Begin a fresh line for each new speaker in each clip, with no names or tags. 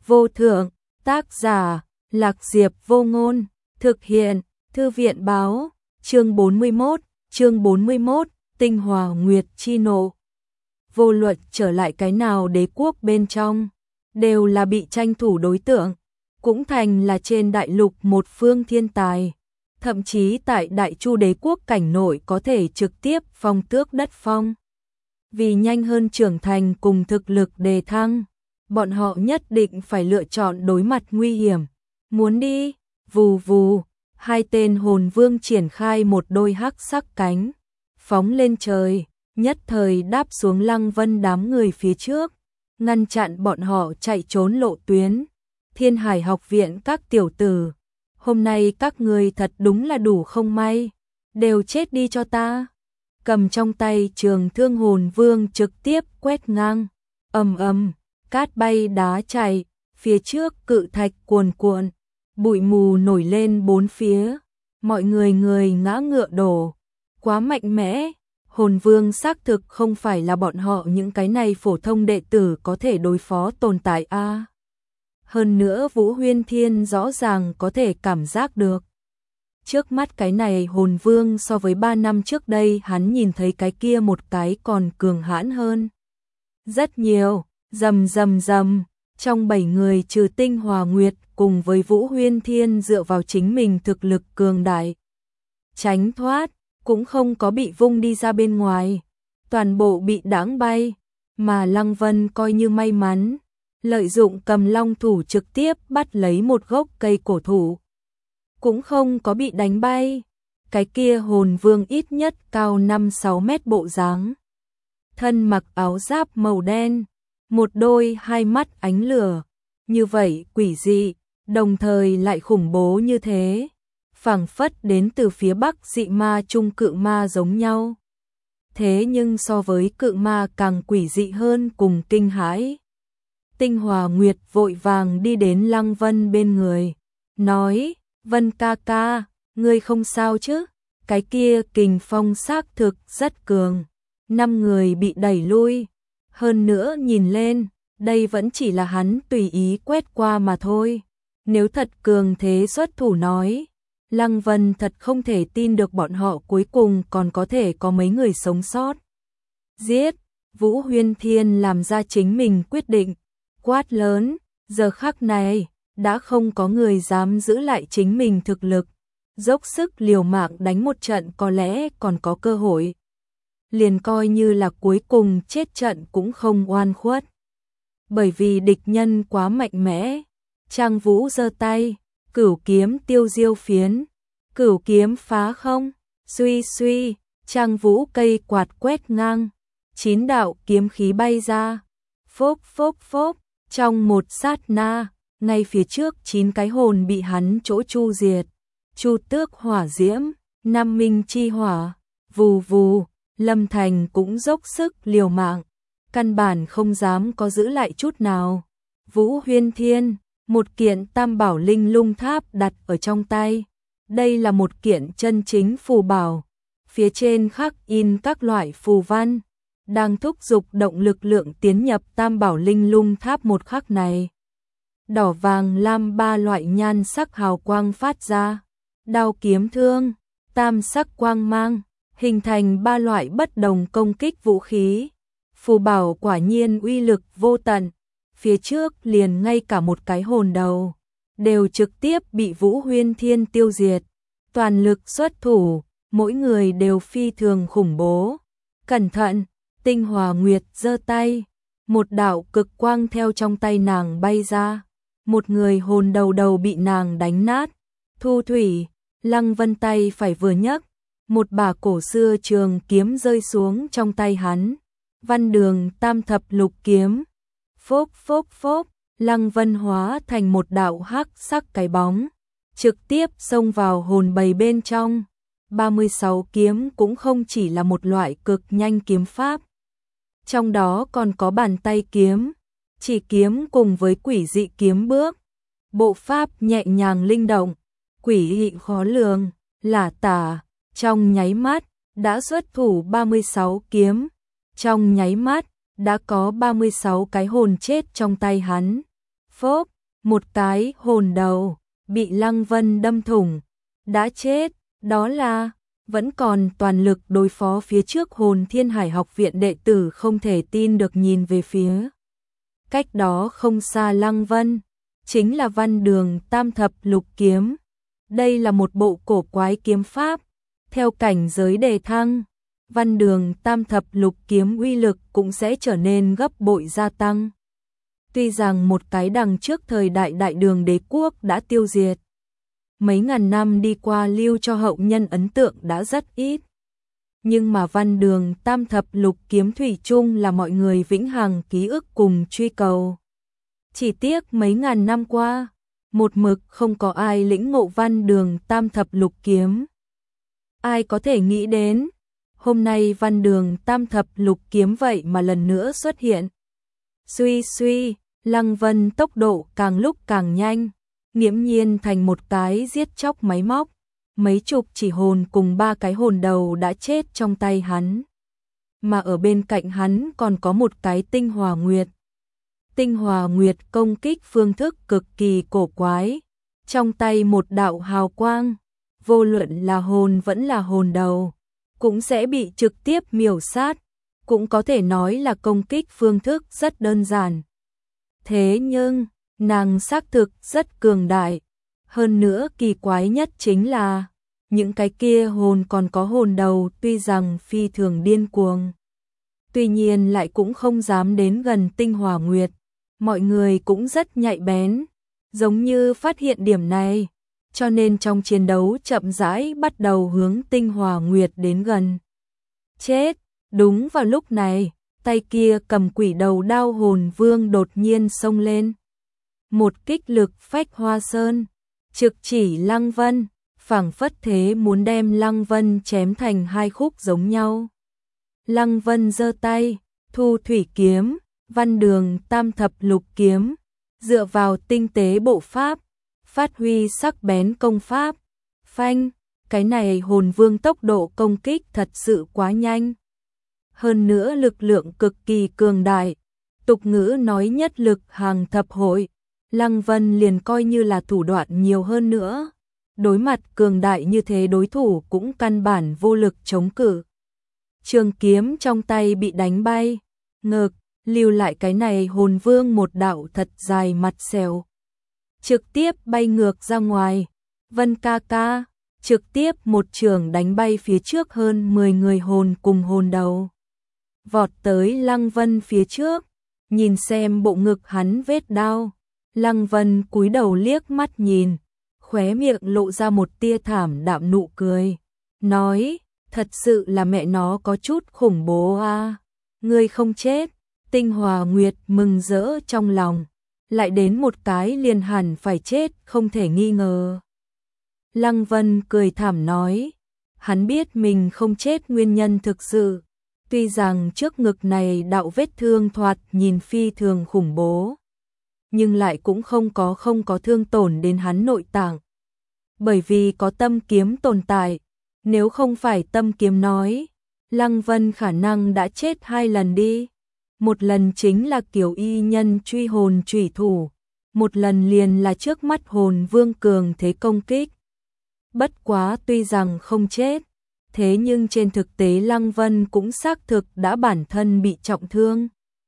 vô thượng, tác giả, Lạc Diệp Vô Ngôn, thực hiện, Thư viện báo, chương 41, tinh hòa nguyệt chi nộ. Vô luận trở lại cái nào đế quốc bên trong, đều là bị tranh thủ đối tượng, cũng thành là trên đại lục một phương thiên tài. Thậm chí tại Đại Chu đế quốc cảnh nội có thể trực tiếp phong tước đất phong. Vì nhanh hơn trưởng thành cùng thực lực đề thăng, bọn họ nhất định phải lựa chọn đối mặt nguy hiểm. Muốn đi, vù vù, hai tên hồn vương triển khai một đôi hắc sắc cánh, phóng lên trời, nhất thời đáp xuống Lăng Vân đám người phía trước, ngăn chặn bọn họ chạy trốn lộ tuyến. Thiên Hải học viện các tiểu tử, hôm nay các ngươi thật đúng là đủ không may, đều chết đi cho ta. Cầm trong tay trường thương hồn vương trực tiếp quét ngang, ầm ầm, cát bay đá chạy, phía trước cự thạch cuồn cuộn, bụi mù nổi lên bốn phía, mọi người ngã ngựa đổ, quá mạnh mẽ. Hồn vương xác thực không phải là bọn họ những cái này phổ thông đệ tử có thể đối phó tồn tại a. Hơn nữa Vũ Huyên Thiên rõ ràng có thể cảm giác được. Trước mắt cái này hồn vương so với 3 năm trước đây hắn nhìn thấy cái kia một cái còn cường hãn hơn. Rất nhiều, rầm rầm rầm, trong 7 người trừ Tinh Hòa Nguyệt cùng với Vũ Huyên Thiên dựa vào chính mình thực lực cường đại. Tránh thoát, cũng không có bị vung đi ra bên ngoài, toàn bộ bị đãng bay, mà Lăng Vân coi như may mắn, lợi dụng cầm long thủ trực tiếp bắt lấy một gốc cây cổ thụ. Cũng không có bị đánh bay, cái kia hồn vương ít nhất cao 5-6 mét bộ dáng. Thân mặc áo giáp màu đen, một đôi hai mắt ánh lửa, như vậy quỷ dị, đồng thời lại khủng bố như thế. Phảng phất đến từ phía bắc dị ma trung cự ma giống nhau. Thế nhưng so với cự ma càng quỷ dị hơn cùng kinh hãi. Tinh Hòa Nguyệt vội vàng đi đến Lăng Vân bên người, nói, Vân ca ca, ngươi không sao chứ? Cái kia kình phong xác thực rất cường. 5 người bị đẩy lui, hơn nữa nhìn lên, đây vẫn chỉ là hắn tùy ý quét qua mà thôi. Nếu thật cường thế xuất thủ nói, Lăng Vân thật không thể tin được bọn họ cuối cùng còn có thể có mấy người sống sót. Giết, Vũ Huyên Thiên làm ra chính mình quyết định, quát lớn, giờ khắc này, đã không có người dám giữ lại chính mình thực lực, dốc sức liều mạng đánh một trận có lẽ còn có cơ hội. Liền coi như là cuối cùng chết trận cũng không oan khuất. Bởi vì địch nhân quá mạnh mẽ, Trang Vũ giơ tay, cửu kiếm tiêu diêu phiến, cửu kiếm phá không, suy suy, Trang Vũ cây quạt quét ngang, 9 đạo kiếm khí bay ra, phốc phốc phốc, trong một sát na, ngay phía trước 9 cái hồn bị hắn chỗ chu diệt, Chu Tước hỏa diễm, Nam Minh chi hỏa, vù vù, Lâm Thành cũng dốc sức liều mạng, căn bản không dám có giữ lại chút nào. Vũ Huyên Thiên, một kiện tam bảo linh lung tháp đặt ở trong tay. Đây là một kiện chân chính phù bảo, phía trên khắc in các loại phù văn, đang thúc giục động lực lượng tiến nhập tam bảo linh lung tháp một khắc này. Đỏ vàng lam 3 loại nhan sắc hào quang phát ra, đao kiếm thương, tam sắc quang mang, hình thành 3 loại bất đồng công kích vũ khí. Phù bảo quả nhiên uy lực vô tận, phía trước liền ngay cả một cái hồn đầu đều trực tiếp bị Vũ Huyên Thiên tiêu diệt. Toàn lực xuất thủ, mỗi người đều phi thường khủng bố. Cẩn thận, Tinh Hòa Nguyệt giơ tay, một đạo cực quang theo trong tay nàng bay ra, một người hồn đầu bị nàng đánh nát. Thu thủy, Lăng Vân tay phải vừa nhấc, một bả cổ xưa trường kiếm rơi xuống trong tay hắn. Văn Đường tam thập lục kiếm, phốc phốc phốc, Lăng Vân hóa thành một đạo hắc sắc cái bóng, trực tiếp xông vào hồn bầy bên trong. 36 kiếm cũng không chỉ là một loại cực nhanh kiếm pháp, trong đó còn có bàn tay kiếm, chỉ kiếm cùng với quỷ dị kiếm bước, bộ pháp nhẹ nhàng linh động, quỷ dị khó lường, lả tả, trong nháy mắt đã xuất thủ 36 kiếm, trong nháy mắt đã có 36 cái hồn chết trong tay hắn. Phốp, một cái hồn đầu bị Lăng Vân đâm thủng, đã chết, đó là vẫn còn toàn lực đối phó phía trước Hồn Thiên Hải học viện đệ tử không thể tin được nhìn về phía. Cách đó không xa Lăng Vân, chính là Văn Đường Tam Thập Lục Kiếm. Đây là một bộ cổ quái kiếm pháp, theo cảnh giới đề thăng, Văn Đường Tam Thập Lục Kiếm uy lực cũng sẽ trở nên gấp bội gia tăng. Tuy rằng một cái đằng trước thời đại Đại Đường Đế quốc đã tiêu diệt, mấy ngàn năm đi qua lưu cho hậu nhân ấn tượng đã rất ít. Nhưng mà Văn Đường Tam Thập Lục Kiếm thủy chung là mọi người vĩnh hằng ký ức cùng truy cầu. Chỉ tiếc mấy ngàn năm qua, một mực không có ai lĩnh ngộ Văn Đường Tam Thập Lục Kiếm. Ai có thể nghĩ đến, hôm nay Văn Đường Tam Thập Lục Kiếm vậy mà lần nữa xuất hiện. Suy suy, Lăng Vân tốc độ càng lúc càng nhanh, nghiễm nhiên thành một cái giết chóc máy móc. Mấy chục chỉ hồn cùng 3 cái hồn đầu đã chết trong tay hắn. Mà ở bên cạnh hắn còn có một cái tinh hòa nguyệt. Tinh hòa nguyệt công kích phương thức cực kỳ cổ quái. Trong tay một đạo hào quang, vô luận là hồn vẫn là hồn đầu, cũng sẽ bị trực tiếp miểu sát. Cũng có thể nói là công kích phương thức rất đơn giản. Thế nhưng, nàng xác thực rất cường đại. Hơn nữa kỳ quái nhất chính là, những cái kia hồn còn có hồn đầu tuy rằng phi thường điên cuồng. Tuy nhiên lại cũng không dám đến gần tinh hòa nguyệt. Mọi người cũng rất nhạy bén, giống như phát hiện điểm này. Cho nên trong chiến đấu chậm rãi bắt đầu hướng tinh hòa nguyệt đến gần. Chết, đúng vào lúc này, tay kia cầm quỷ đầu đao hồn vương đột nhiên xông lên. Một kích lực phách hoa sơn, trực chỉ Lăng Vân, phảng phất thế muốn đem Lăng Vân chém thành hai khúc giống nhau. Lăng Vân giơ tay, thu thủy kiếm, Văn Đường Tam Thập Lục Kiếm, dựa vào tinh tế bộ pháp, phát huy sắc bén công pháp. Phanh, cái này hồn vương tốc độ công kích thật sự quá nhanh. Hơn nữa lực lượng cực kỳ cường đại, tục ngữ nói nhất lực hàng thập hội. Lăng Vân liền coi như là thủ đoạn nhiều hơn nữa. Đối mặt cường đại như thế đối thủ cũng căn bản vô lực chống cự. Trường kiếm trong tay bị đánh bay, ngực, lưu lại cái này hồn vương một đạo thật dài mặt xẻo. Trực tiếp bay ngược ra ngoài, Vân ca ca, trực tiếp một trường đánh bay phía trước hơn 10 người hồn cùng hồn đầu. Vọt tới Lăng Vân phía trước, nhìn xem bộ ngực hắn vết đau. Lăng Vân cúi đầu liếc mắt nhìn, khóe miệng lộ ra một tia thảm đạm nụ cười, nói, thật sự là mẹ nó có chút khủng bố a. Ngươi không chết. Tinh hòa nguyệt mừng rỡ trong lòng, lại đến một cái liền hẳn phải chết không thể nghi ngờ. Lăng Vân cười thảm nói, hắn biết mình không chết nguyên nhân thực sự, tuy rằng trước ngực này đạo vết thương thoạt nhìn phi thường khủng bố, nhưng lại cũng không có thương tổn đến hắn nội tạng. Bởi vì có tâm kiếm tồn tại, nếu không phải tâm kiếm nói, Lăng Vân khả năng đã chết 2 lần đi. Một lần chính là kiểu y nhân truy hồn chủy thủ, một lần liền là trước mắt hồn vương cường thế công kích. Bất quá tuy rằng không chết, thế nhưng trên thực tế Lăng Vân cũng xác thực đã bản thân bị trọng thương.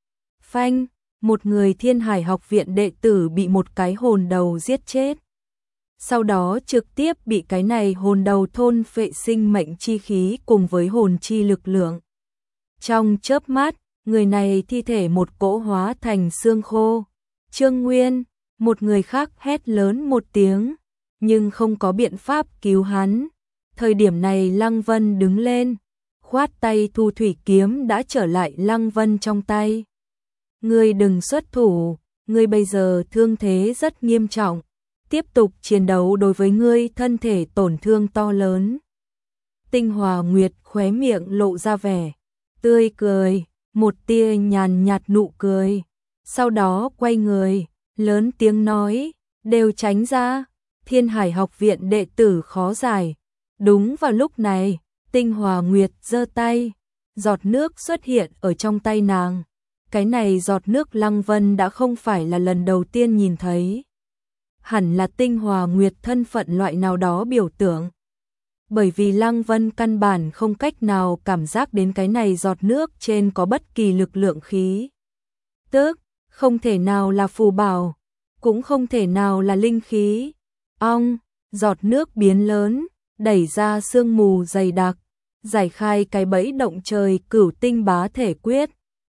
Phanh, một người Thiên Hải học viện đệ tử bị một cái hồn đầu giết chết. Sau đó trực tiếp bị cái này hồn đầu thôn phệ sinh mệnh chi khí cùng với hồn chi lực lượng. Trong chớp mắt, người này thi thể một cỗ hóa thành xương khô. Trương Nguyên, một người khác hét lớn một tiếng, nhưng không có biện pháp cứu hắn. Thời điểm này Lăng Vân đứng lên, khoát tay thu thủy kiếm đã trở lại Lăng Vân trong tay. Ngươi đừng xuất thủ, ngươi bây giờ thương thế rất nghiêm trọng, tiếp tục chiến đấu đối với ngươi thân thể tổn thương to lớn. Tinh Hòa Nguyệt khóe miệng lộ ra vẻ tươi cười, một tia nhàn nhạt nụ cười, sau đó quay người, lớn tiếng nói, đều tránh ra, Thiên Hải học viện đệ tử khó giải. Đúng vào lúc này, Tinh Hòa Nguyệt giơ tay, giọt nước xuất hiện ở trong tay nàng. cái này giọt nước Lăng Vân đã không phải là lần đầu tiên nhìn thấy. Hẳn là tinh hòa nguyệt thân phận loại nào đó biểu tượng. Bởi vì Lăng Vân căn bản không cách nào cảm giác đến cái này giọt nước trên có bất kỳ lực lượng khí. Tức, không thể nào là phù bảo, cũng không thể nào là linh khí. Ong, giọt nước biến lớn, đẩy ra sương mù dày đặc, giải khai cái bẫy động trời Cửu Tinh Bá Thể Quyết,